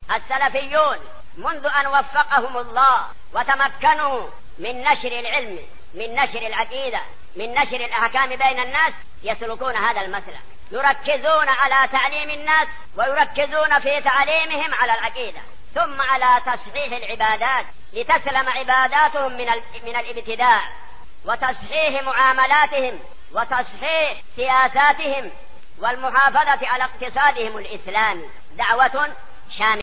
السلفيون منذ أن وفقهم الله وتمكنوا من نشر العلم، من نشر العقيدة، من نشر الأحكام بين الناس، يسلكون هذا المسلك، يركزون على تعليم الناس ويركزون في تعليمهم على العقيدة، ثم على تصحيح العبادات لتسلم عباداتهم من الابتداع، وتصحيح معاملاتهم، وتصحيح سياساتهم، والمحافظة على اقتصادهم الإسلامي. دعوة شاملة.